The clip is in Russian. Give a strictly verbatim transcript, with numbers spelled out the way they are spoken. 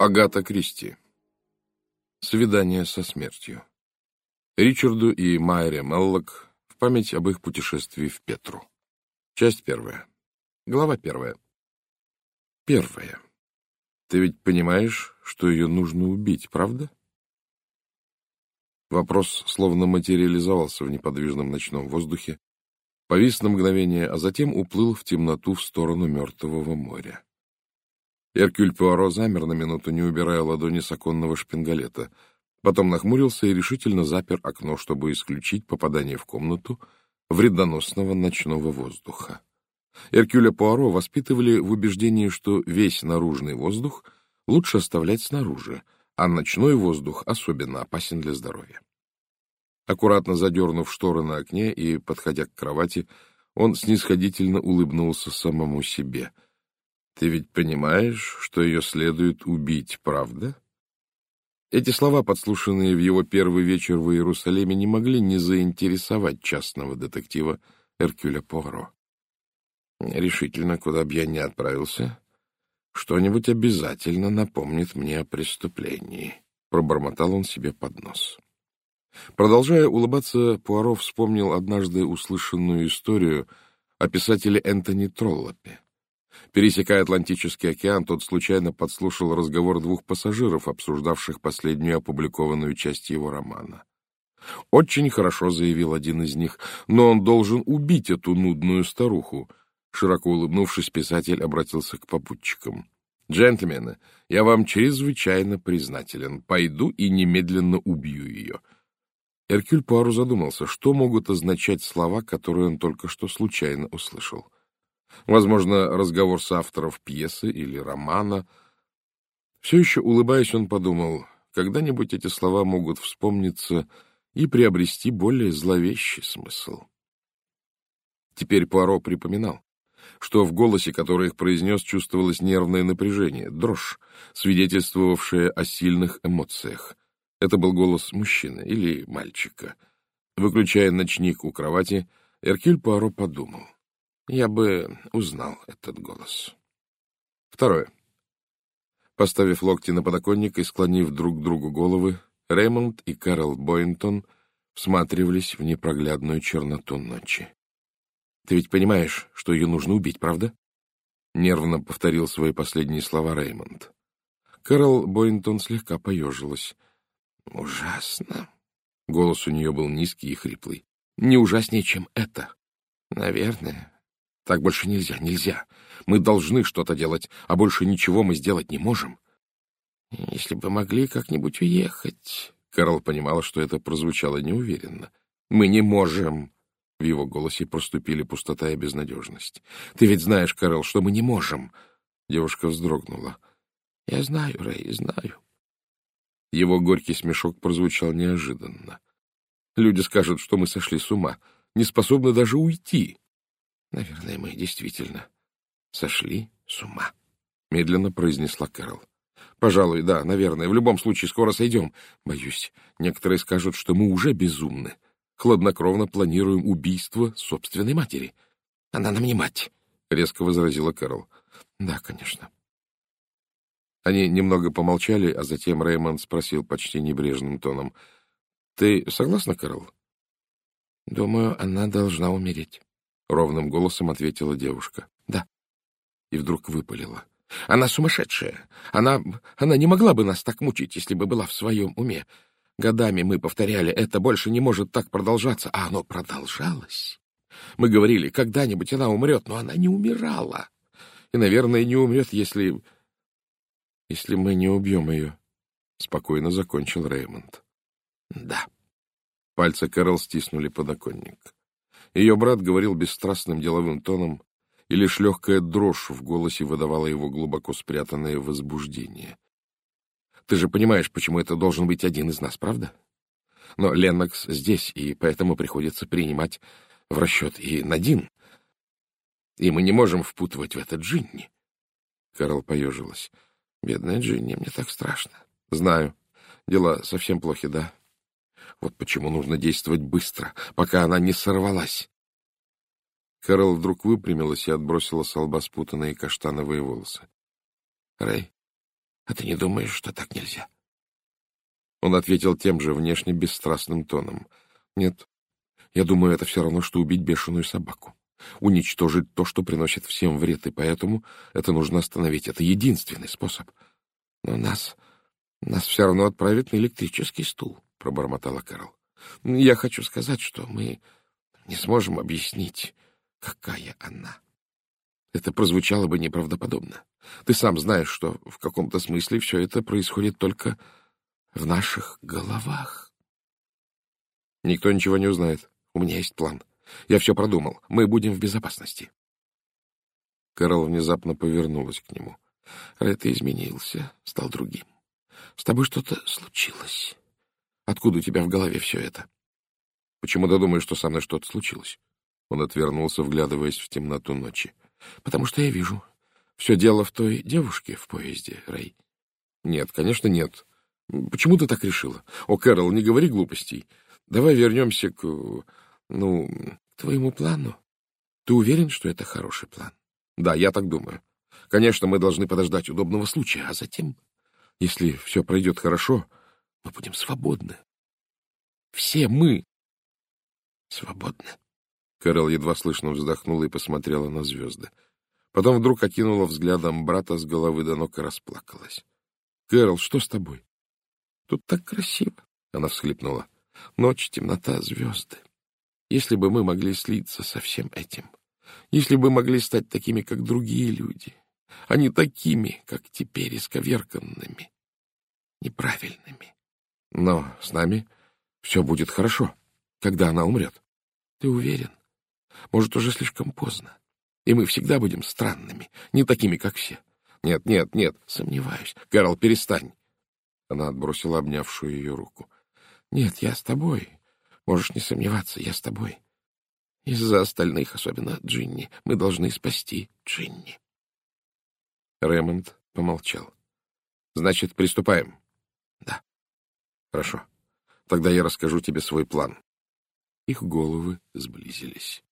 Агата Кристи. Свидание со смертью. Ричарду и Майре Меллок в память об их путешествии в Петру. Часть первая. Глава первая. Первая. Ты ведь понимаешь, что ее нужно убить, правда? Вопрос словно материализовался в неподвижном ночном воздухе, повис на мгновение, а затем уплыл в темноту в сторону Мертвого моря. Эркюль Пуаро замер на минуту, не убирая ладони с оконного шпингалета. Потом нахмурился и решительно запер окно, чтобы исключить попадание в комнату вредоносного ночного воздуха. Эркюля Пуаро воспитывали в убеждении, что весь наружный воздух лучше оставлять снаружи, а ночной воздух особенно опасен для здоровья. Аккуратно задернув шторы на окне и подходя к кровати, он снисходительно улыбнулся самому себе. «Ты ведь понимаешь, что ее следует убить, правда?» Эти слова, подслушанные в его первый вечер в Иерусалиме, не могли не заинтересовать частного детектива Эркюля Пуаро. «Решительно, куда бы я ни отправился, что-нибудь обязательно напомнит мне о преступлении», — пробормотал он себе под нос. Продолжая улыбаться, Пуаро вспомнил однажды услышанную историю о писателе Энтони Троллопе. Пересекая Атлантический океан, тот случайно подслушал разговор двух пассажиров, обсуждавших последнюю опубликованную часть его романа. «Очень хорошо», — заявил один из них, — «но он должен убить эту нудную старуху». Широко улыбнувшись, писатель обратился к попутчикам. «Джентльмены, я вам чрезвычайно признателен. Пойду и немедленно убью ее». Эркюль Пуаро задумался, что могут означать слова, которые он только что случайно услышал. Возможно, разговор с автором пьесы или романа. Все еще улыбаясь, он подумал, когда-нибудь эти слова могут вспомниться и приобрести более зловещий смысл. Теперь Пуаро припоминал, что в голосе, который их произнес, чувствовалось нервное напряжение, дрожь, свидетельствовавшая о сильных эмоциях. Это был голос мужчины или мальчика. Выключая ночник у кровати, Эркюль Пуаро подумал. Я бы узнал этот голос. Второе. Поставив локти на подоконник и склонив друг к другу головы, Реймонд и Кэрол Бойнтон всматривались в непроглядную черноту ночи. «Ты ведь понимаешь, что ее нужно убить, правда?» Нервно повторил свои последние слова Реймонд. Кэрол Бойнтон слегка поежилась. «Ужасно». Голос у нее был низкий и хриплый. «Не ужаснее, чем это». «Наверное. Так больше нельзя, нельзя. Мы должны что-то делать, а больше ничего мы сделать не можем». «Если бы могли как-нибудь уехать...» Кэрол понимала, что это прозвучало неуверенно. «Мы не можем». В его голосе проступили пустота и безнадежность. «Ты ведь знаешь, Кэрол, что мы не можем». Девушка вздрогнула. «Я знаю, Рэй, знаю». Его горький смешок прозвучал неожиданно. «Люди скажут, что мы сошли с ума, не способны даже уйти». «Наверное, мы действительно сошли с ума», — медленно произнесла Кэрол. «Пожалуй, да, наверное. В любом случае, скоро сойдем. Боюсь, некоторые скажут, что мы уже безумны. Хладнокровно планируем убийство собственной матери». «Она нам не мать», — резко возразила Кэрол. «Да, конечно». Они немного помолчали, а затем Реймонд спросил почти небрежным тоном. «Ты согласна, Кэрол?» «Думаю, она должна умереть», — ровным голосом ответила девушка. «Да». И вдруг выпалила. «Она сумасшедшая. Она... она не могла бы нас так мучить, если бы была в своем уме. Годами мы повторяли, это больше не может так продолжаться, а оно продолжалось. Мы говорили, когда-нибудь она умрет, но она не умирала. И, наверное, не умрет, если... если мы не убьем ее», — спокойно закончил Реймонд. «Да». Пальцы Кэрол стиснули подоконник. Ее брат говорил бесстрастным деловым тоном, и лишь легкая дрожь в голосе выдавала его глубоко спрятанное возбуждение. «Ты же понимаешь, почему это должен быть один из нас, правда? Но Леннокс здесь, и поэтому приходится принимать в расчет и Надин. И мы не можем впутывать в это Джинни». Кэрол поежилась. «Бедная Джинни, мне так страшно». «Знаю. Дела совсем плохи, да? Вот почему нужно действовать быстро, пока она не сорвалась». Кэрол вдруг выпрямилась и отбросила с лба спутанные каштановые волосы. — Рэй, А ты не думаешь, что так нельзя? Он ответил тем же внешне бесстрастным тоном. Нет, я думаю, это все равно, что убить бешеную собаку. Уничтожить то, что приносит всем вред, и поэтому это нужно остановить. Это единственный способ. Но нас... нас все равно отправят на электрический стул, — пробормотала Кэрол. Я хочу сказать, что мы не сможем объяснить, какая она. Это прозвучало бы неправдоподобно. Ты сам знаешь, что в каком-то смысле все это происходит только в наших головах. Никто ничего не узнает. У меня есть план. Я все продумал. Мы будем в безопасности. Кэрол внезапно повернулась к нему. Ред, ты изменился, стал другим. С тобой что-то случилось. Откуда у тебя в голове все это? Почему ты думаешь, что со мной что-то случилось? Он отвернулся, вглядываясь в темноту ночи. Потому что я вижу. Все дело в той девушке в поезде, Рэй. Нет, конечно, нет. Почему ты так решила? О, Кэрол, не говори глупостей. Давай вернемся к... ну... к твоему плану. Ты уверен, что это хороший план? Да, я так думаю. Конечно, мы должны подождать удобного случая, а затем, если все пройдет хорошо, мы будем свободны. Все мы свободны. Кэрол едва слышно вздохнула и посмотрела на звезды. Потом вдруг окинула взглядом брата с головы до ног и расплакалась. — Кэрол, что с тобой? — Тут так красиво, — она всхлипнула. — Ночь, темнота, звезды. Если бы мы могли слиться со всем этим, если бы могли стать такими, как другие люди, а не такими, как теперь, исковерканными, неправильными. Но с нами все будет хорошо, когда она умрет. Ты уверен? Может, уже слишком поздно, и мы всегда будем странными, не такими, как все. Нет, нет, нет, сомневаюсь. Кэрол, перестань. Она отбросила обнявшую ее руку. Нет, я с тобой. Можешь не сомневаться, я с тобой. Из-за остальных, особенно Джинни, мы должны спасти Джинни. Рэймонд помолчал. Значит, приступаем? Да. Хорошо. Тогда я расскажу тебе свой план. Их головы сблизились.